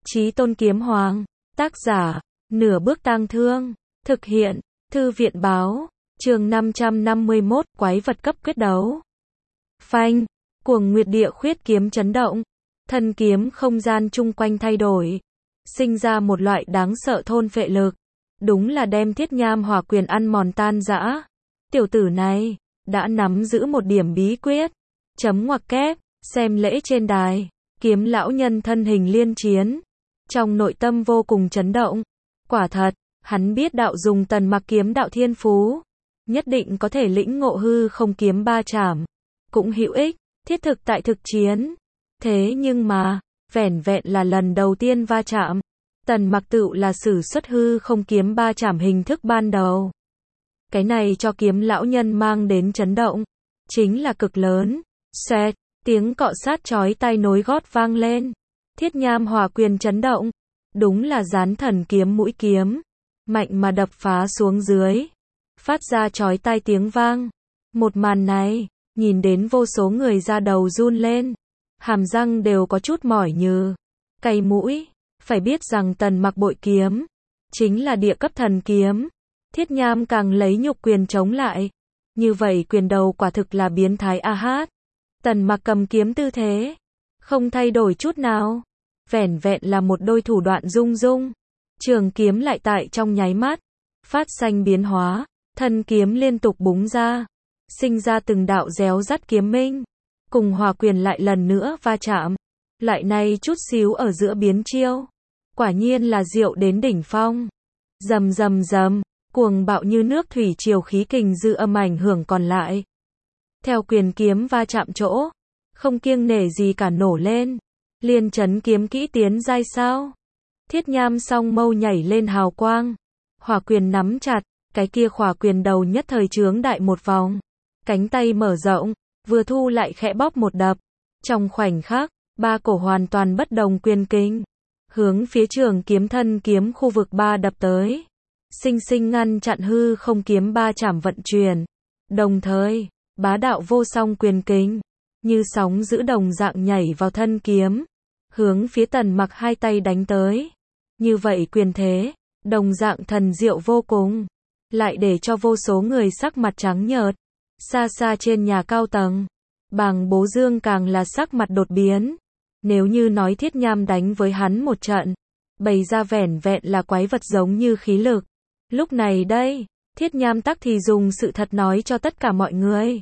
Chí Tôn Kiếm Hoàng, tác giả, Nửa Bước Tang Thương, thực hiện, Thư viện báo, chương 551, quái vật cấp quyết đấu. Phanh, cuồng nguyệt địa khuyết kiếm chấn động, thân kiếm không gian chung quanh thay đổi, sinh ra một loại đáng sợ thôn phệ lực, đúng là đem thiết nham hỏa quyền ăn mòn tan rã. Tiểu tử này, đã nắm giữ một điểm bí quyết, chấm ngoặc kép, xem lễ trên đài, kiếm lão nhân thân hình liên chiến, trong nội tâm vô cùng chấn động, quả thật, hắn biết đạo dùng Tần Mặc kiếm đạo thiên phú, nhất định có thể lĩnh ngộ hư không kiếm ba trảm, cũng hữu ích, thiết thực tại thực chiến. Thế nhưng mà, vẻn vẹn là lần đầu tiên va chạm, Tần Mặc tựu là sử xuất hư không kiếm ba trảm hình thức ban đầu. Cái này cho kiếm lão nhân mang đến chấn động, chính là cực lớn. Xoẹt, tiếng cọ sát chói tai nối gót vang lên. Thiết nham hỏa quyền chấn động, đúng là gián thần kiếm mũi kiếm, mạnh mà đập phá xuống dưới, phát ra chói tai tiếng vang. Một màn này, nhìn đến vô số người da đầu run lên, hàm răng đều có chút mỏi nhừ, cay mũi. Phải biết rằng Tần Mặc bội kiếm, chính là địa cấp thần kiếm. Thiết nham càng lấy nhục quyền chống lại. Như vậy quyền đầu quả thực là biến thái a hát. Tần Mặc cầm kiếm tư thế, không thay đổi chút nào. Vẻn vẹn là một đôi thủ đoạn rung rung. Trường kiếm lại tại trong nháy mắt, phát xanh biến hóa, thân kiếm liên tục búng ra, sinh ra từng đạo réo rắt kiếm minh. Cùng hỏa quyền lại lần nữa va chạm. Lại này chút xíu ở giữa biến chiêu. Quả nhiên là diệu đến đỉnh phong. Rầm rầm rầm, cuồng bạo như nước thủy triều khí kình dư âm ảnh hưởng còn lại. Theo quyền kiếm va chạm chỗ, không kiêng nể gì cả nổ lên. Liên chấn kiếm kỹ tiến giai sao? Thiết nham song mâu nhảy lên hào quang. Hỏa quyền nắm chặt, cái kia hỏa quyền đầu nhất thời trướng đại một vòng. Cánh tay mở rộng, vừa thu lại khẽ bóp một đập. Trong khoảnh khắc, ba cổ hoàn toàn bất đồng quyền kinh, hướng phía trường kiếm thân kiếm khu vực ba đập tới. Sinh sinh ngăn chặn hư không kiếm ba trảm vận chuyển. Đồng thời, bá đạo vô song quyền kinh, như sóng dữ đồng dạng nhảy vào thân kiếm, hướng phía Tần Mặc hai tay đánh tới. Như vậy quyền thế, đồng dạng thần diệu vô cùng, lại để cho vô số người sắc mặt trắng nhợt. Xa xa trên nhà cao tầng, Bàng Bố Dương càng là sắc mặt đột biến. Nếu như nói thiết nham đánh với hắn một trận, bày ra vẻn vẹn là quái vật giống như khí lực. Lúc này đây, thiết nham tắc thì dùng sự thật nói cho tất cả mọi người.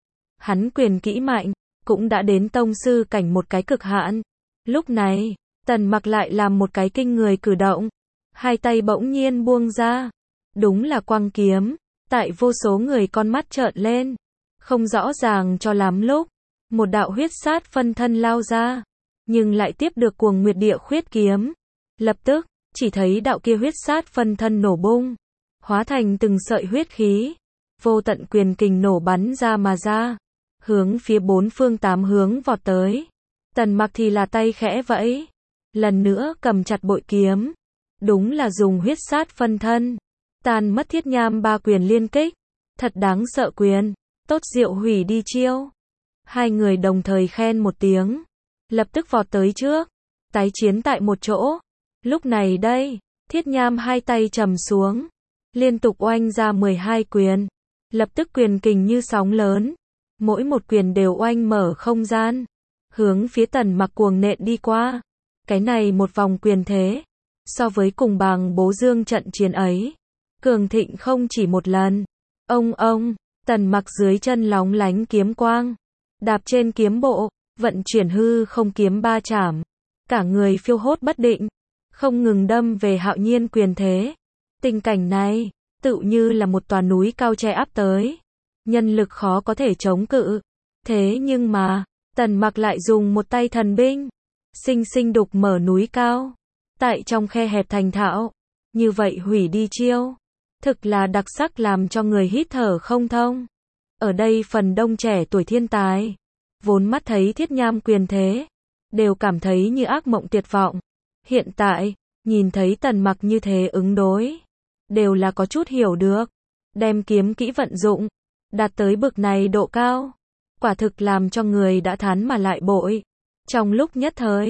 Hắn quyền kỹ mạnh, cũng đã đến tông sư cảnh một cái cực hạn. Lúc này, Tần Mặc lại làm một cái kinh người cử động. Hai tay bỗng nhiên buông ra. Đúng là quang kiếm. Tại vô số người con mắt trợn lên. Không rõ ràng cho lắm lúc. Một đạo huyết sát phân thân lao ra. Nhưng lại tiếp được cuồng nguyệt địa khuyết kiếm. Lập tức, chỉ thấy đạo kia huyết sát phân thân nổ bung. Hóa thành từng sợi huyết khí. Vô tận quyền kình nổ bắn ra mà ra. Hướng phía bốn phương tám hướng vọt tới. Tần Mặc thì là tay khẽ vẫy. Lần nữa cầm chặt bội kiếm. Đúng là dùng huyết sát phân thân. Tan mất thiết nham ba quyền liên kích. Thật đáng sợ quyền. Tốt diệu hủy đi chiêu. Hai người đồng thời khen một tiếng. Lập tức vọt tới trước. Tái chiến tại một chỗ. Lúc này đây, thiết nham hai tay trầm xuống. Liên tục oanh ra 12 quyền. Lập tức quyền kình như sóng lớn. Mỗi một quyền đều oanh mở không gian. Hướng phía Tần Mặc cuồng nện đi qua. Cái này một vòng quyền thế. So với cùng Bàng Bố Dương trận chiến ấy. Cường thịnh không chỉ một lần. Ông, Tần Mặc dưới chân lóng lánh kiếm quang. Đạp trên kiếm bộ, vận chuyển hư không kiếm ba trảm. Cả người phiêu hốt bất định. Không ngừng đâm về hạo nhiên quyền thế. Tình cảnh này, tựu như là một tòa núi cao che áp tới. Nhân lực khó có thể chống cự. Thế nhưng mà, Tần Mặc lại dùng một tay thần binh. Sinh sinh đục mở núi cao. Tại trong khe hẹp thành thạo. Như vậy hủy đi chiêu. Thực là đặc sắc làm cho người hít thở không thông. Ở đây phần đông trẻ tuổi thiên tài. Vốn mắt thấy thiết nham quyền thế. Đều cảm thấy như ác mộng tuyệt vọng. Hiện tại, nhìn thấy Tần Mặc như thế ứng đối. Đều là có chút hiểu được. Đem kiếm kỹ vận dụng. Đạt tới bực này độ cao. Quả thực làm cho người đã thán mà lại bội. Trong lúc nhất thời,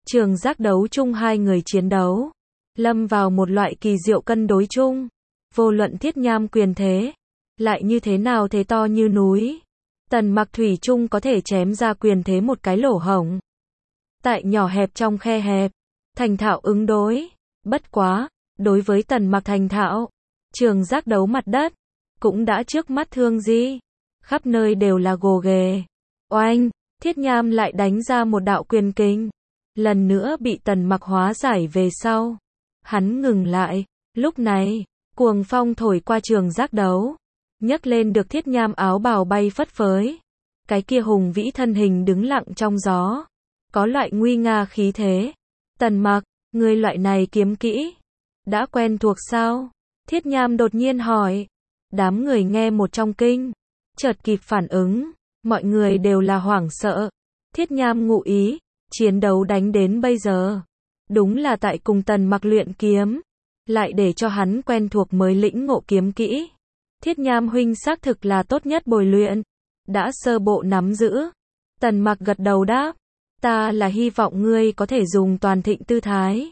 Trường giác đấu chung hai người chiến đấu, lâm vào một loại kỳ diệu cân đối chung. Vô luận thiết nham quyền thế, lại như thế nào thế to như núi. Tần Mặc thủy chung có thể chém ra quyền thế một cái lỗ hổng. Tại nhỏ hẹp trong khe hẹp, thành thạo ứng đối. Bất quá, đối với Tần Mặc thành thạo, trường giác đấu mặt đất, cũng đã trước mắt thương di. Khắp nơi đều là gồ ghề. Oanh, thiết nham lại đánh ra một đạo quyền kinh. Lần nữa bị Tần Mặc hóa giải về sau. Hắn ngừng lại, lúc này, cuồng phong thổi qua trường giác đấu. Nhấc lên được thiết nham áo bào bay phất phới. Cái kia hùng vĩ thân hình đứng lặng trong gió. Có loại nguy nga khí thế. Tần Mặc, ngươi loại này kiếm kỹ, đã quen thuộc sao? Thiết nham đột nhiên hỏi. Đám người nghe một trong kinh, chợt kịp phản ứng. Mọi người đều là hoảng sợ. Thiết nham ngụ ý, chiến đấu đánh đến bây giờ. Đúng là tại cùng Tần Mặc luyện kiếm. Lại để cho hắn quen thuộc mới lĩnh ngộ kiếm kỹ. Thiết nham huynh xác thực là tốt nhất bồi luyện. Đã sơ bộ nắm giữ. Tần Mặc gật đầu đáp. Ta là hy vọng ngươi có thể dùng toàn thịnh tư thái.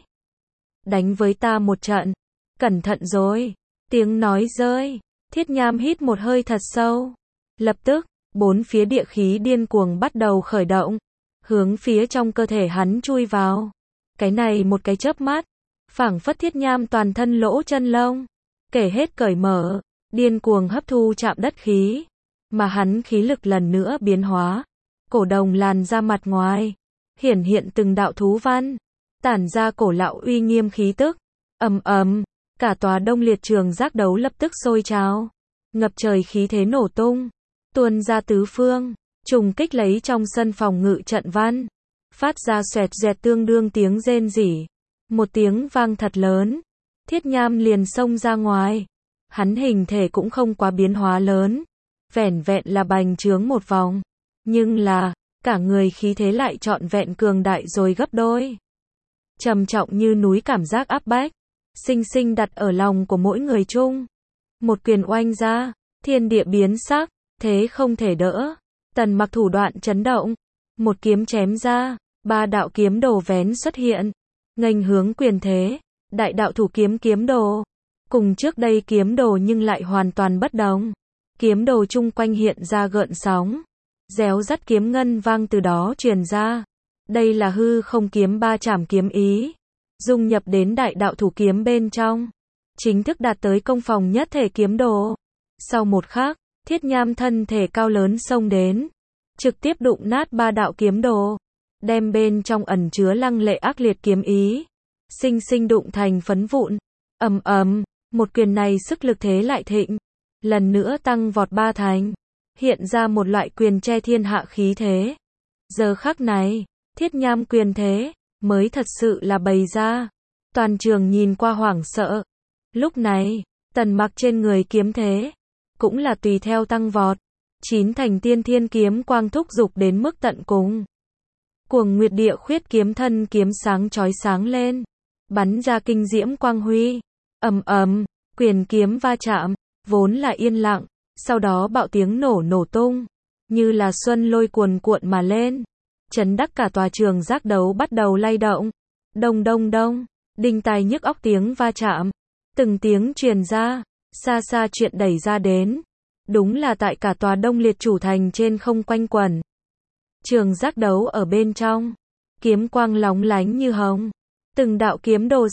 Đánh với ta một trận. Cẩn thận rồi. Tiếng nói rơi. Thiết nham hít một hơi thật sâu. Lập tức, bốn phía địa khí điên cuồng bắt đầu khởi động. Hướng phía trong cơ thể hắn chui vào. Cái này một cái chớp mắt. Phảng phất thiết nham toàn thân lỗ chân lông. Kể hết cởi mở. Điên cuồng hấp thu chạm đất khí. Mà hắn khí lực lần nữa biến hóa. Cổ đồng làn ra mặt ngoài. Hiển hiện từng đạo thú văn. Tản ra cổ lão uy nghiêm khí tức. Ầm ầm. Cả tòa Đông Liệt trường giác đấu lập tức sôi trào. Ngập trời khí thế nổ tung. Tuôn ra tứ phương. Trùng kích lấy trong sân phòng ngự trận văn. Phát ra xoẹt dẹt tương đương tiếng rên rỉ. Một tiếng vang thật lớn. Thiết nham liền xông ra ngoài. Hắn hình thể cũng không quá biến hóa lớn. Vẻn vẹn là bành trướng một vòng. Nhưng là, cả người khí thế lại trọn vẹn cường đại rồi gấp đôi. Trầm trọng như núi cảm giác áp bách. Sinh sinh đặt ở lòng của mỗi người chung. Một quyền oanh ra, thiên địa biến sắc, thế không thể đỡ. Tần Mặc thủ đoạn chấn động. Một kiếm chém ra, ba đạo kiếm đồ vén xuất hiện. Nghênh hướng quyền thế, đại đạo thủ kiếm đồ. Cùng trước đây kiếm đồ nhưng lại hoàn toàn bất đồng. Kiếm đồ chung quanh hiện ra gợn sóng. Réo rắt kiếm ngân vang từ đó truyền ra. Đây là hư không kiếm ba trảm kiếm ý. Dung nhập đến đại đạo thủ kiếm bên trong. Chính thức đạt tới công phòng nhất thể kiếm đồ. Sau một khắc, thiết nham thân thể cao lớn xông đến. Trực tiếp đụng nát ba đạo kiếm đồ. Đem bên trong ẩn chứa lăng lệ ác liệt kiếm ý. Sinh sinh đụng thành phấn vụn. Ầm ầm, một quyền này sức lực thế lại thịnh. Lần nữa tăng vọt ba thành. Hiện ra một loại quyền che thiên hạ khí thế. Giờ khắc này, thiết nham quyền thế, mới thật sự là bày ra. Toàn trường nhìn qua hoảng sợ. Lúc này, Tần Mặc trên người kiếm thế, cũng là tùy theo tăng vọt. 9 thành tiên thiên kiếm quang thúc dục đến mức tận cùng. Cuồng nguyệt địa khuyết kiếm thân kiếm sáng chói sáng lên. Bắn ra kinh diễm quang huy. Ầm ầm, quyền kiếm va chạm, vốn là yên lặng. Sau đó bạo tiếng nổ tung. Như là xuân lôi cuồn cuộn mà lên. Chấn đắc cả tòa trường giác đấu bắt đầu lay động. Đông đông đông, đinh tai nhức óc tiếng va chạm. Từng tiếng truyền ra, xa xa chuyện đẩy ra đến. Đúng là tại cả tòa Đông Liệt chủ thành trên không quanh quẩn. Trường giác đấu ở bên trong. Kiếm quang lóng lánh như hồng. Từng đạo kiếm đồ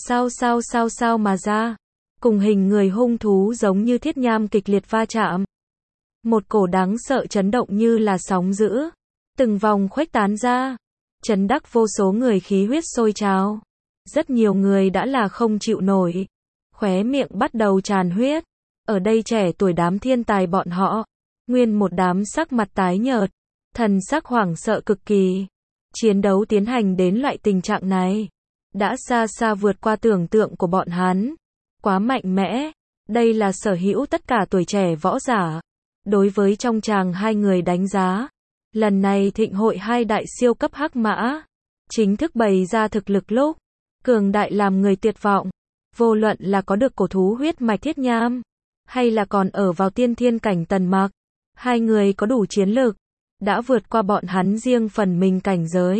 sao mà ra. Cùng hình người hung thú giống như thiết nham kịch liệt va chạm. Một cổ đáng sợ chấn động như là sóng dữ. Từng vòng khuếch tán ra. Chấn đắc vô số người khí huyết sôi trào. Rất nhiều người đã là không chịu nổi. Khóe miệng bắt đầu tràn huyết. Ở đây trẻ tuổi đám thiên tài bọn họ. Nguyên một đám sắc mặt tái nhợt. Thần sắc hoảng sợ cực kỳ. Chiến đấu tiến hành đến loại tình trạng này. Đã xa xa vượt qua tưởng tượng của bọn hắn. Quá mạnh mẽ. Đây là sở hữu tất cả tuổi trẻ võ giả. Đối với trong tràng hai người đánh giá. Lần này thịnh hội hai đại siêu cấp hắc mã. Chính thức bày ra thực lực lúc. Cường đại làm người tuyệt vọng. Vô luận là có được cổ thú huyết mạch thiết nham. Hay là còn ở vào tiên thiên cảnh Tần Mặc. Hai người có đủ chiến lực. Đã vượt qua bọn hắn riêng phần mình cảnh giới.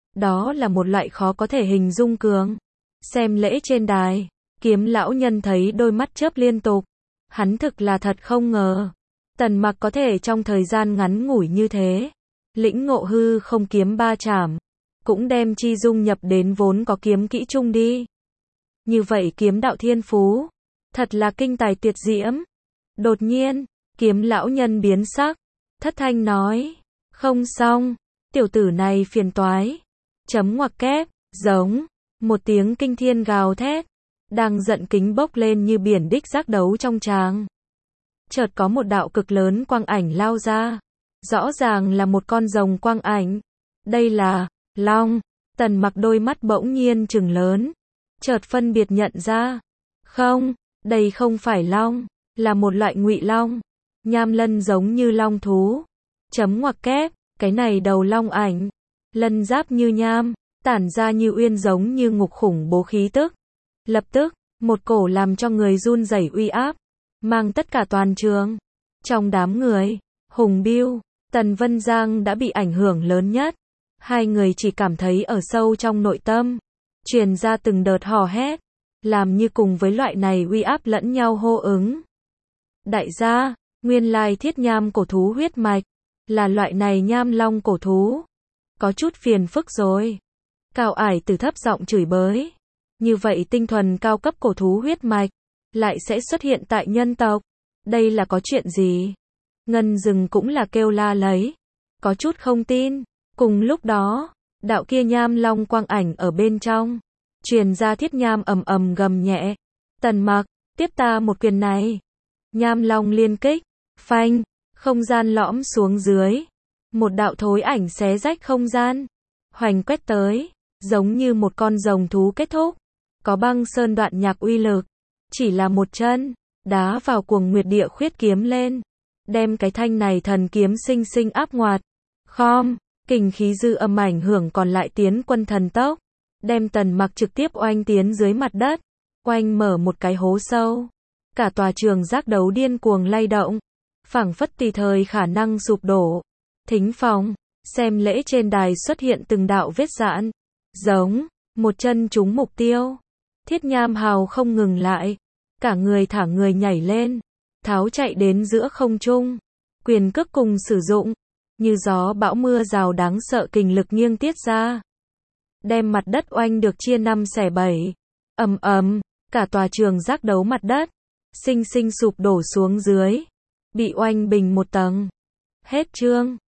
Đó là một loại khó có thể hình dung cường. Xem lễ trên đài, Kiếm lão nhân thấy đôi mắt chớp liên tục. Hắn thực là thật không ngờ. Tần Mặc có thể trong thời gian ngắn ngủi như thế. Lĩnh ngộ hư không kiếm ba chảm. Cũng đem chi dung nhập đến vốn có kiếm kỹ chung đi. Như vậy kiếm đạo thiên phú. Thật là kinh tài tuyệt diễm. Đột nhiên, Kiếm lão nhân biến sắc. Thất thanh nói. Không xong. Tiểu tử này phiền toái. Chấm ngoặc kép. Giống. Một tiếng kinh thiên gào thét. Đang giận kính bốc lên như biển đích giác đấu trong tràng. Chợt có một đạo cực lớn quang ảnh lao ra. Rõ ràng là một con rồng quang ảnh. Đây là long. Tần Mặc đôi mắt bỗng nhiên trừng lớn. Chợt phân biệt nhận ra. Không, đây không phải long. Là một loại ngụy long. Nham lân giống như long thú. Chấm ngoặc kép. Cái này đầu long ảnh. Lân giáp như nham. Tản ra như uyên giống như ngục khủng bố khí tức. Lập tức, một cổ làm cho người run rẩy uy áp. Mang tất cả toàn trường. Trong đám người, Hùng Bưu, Tần Vân Giang đã bị ảnh hưởng lớn nhất. Hai người chỉ cảm thấy ở sâu trong nội tâm. Truyền ra từng đợt hò hét. Làm như cùng với loại này uy áp lẫn nhau hô ứng. Đại gia, nguyên lai thiết nham cổ thú huyết mạch. Là loại này nham long cổ thú. Có chút phiền phức rồi. Cao Ải Tử thấp giọng chửi bới. Như vậy tinh thuần cao cấp cổ thú huyết mạch. Lại sẽ xuất hiện tại nhân tộc. Đây là có chuyện gì? Ngân Dừng cũng là kêu la lấy. Có chút không tin. Cùng lúc đó, đạo kia nham long quang ảnh ở bên trong. Truyền ra thiết nham ầm ầm gầm nhẹ. Tần Mặc, tiếp ta một quyền này. Nham long liên kích. Phanh. Không gian lõm xuống dưới. Một đạo thối ảnh xé rách không gian. Hoành quét tới. Giống như một con rồng thú kết thúc. Có băng sơn đoạn nhạc uy lực. Chỉ là một chân. Đá vào cuồng nguyệt địa khuyết kiếm lên. Đem cái thanh này thần kiếm sinh sinh áp ngoặt. Khom. Kình khí dư âm ảnh hưởng còn lại tiến quân thần tốc. Đem Tần Mặc trực tiếp oanh tiến dưới mặt đất. Oanh mở một cái hố sâu. Cả tòa trường giác đấu điên cuồng lay động. Phảng phất tùy thời khả năng sụp đổ. Thính phòng. Xem lễ trên đài xuất hiện từng đạo vết rạn. Giống. Một chân trúng mục tiêu. Thiết nham hào không ngừng lại. Cả người thả người nhảy lên. Tháo chạy đến giữa không trung. Quyền cước cùng sử dụng. Như gió bão mưa rào đáng sợ kình lực nghiêng tiết ra. Đem mặt đất oanh được chia 5 xẻ 7. Ầm ầm. Cả tòa trường giác đấu mặt đất. Sinh sinh sụp đổ xuống dưới. Bị oanh bình một tầng. Hết chương.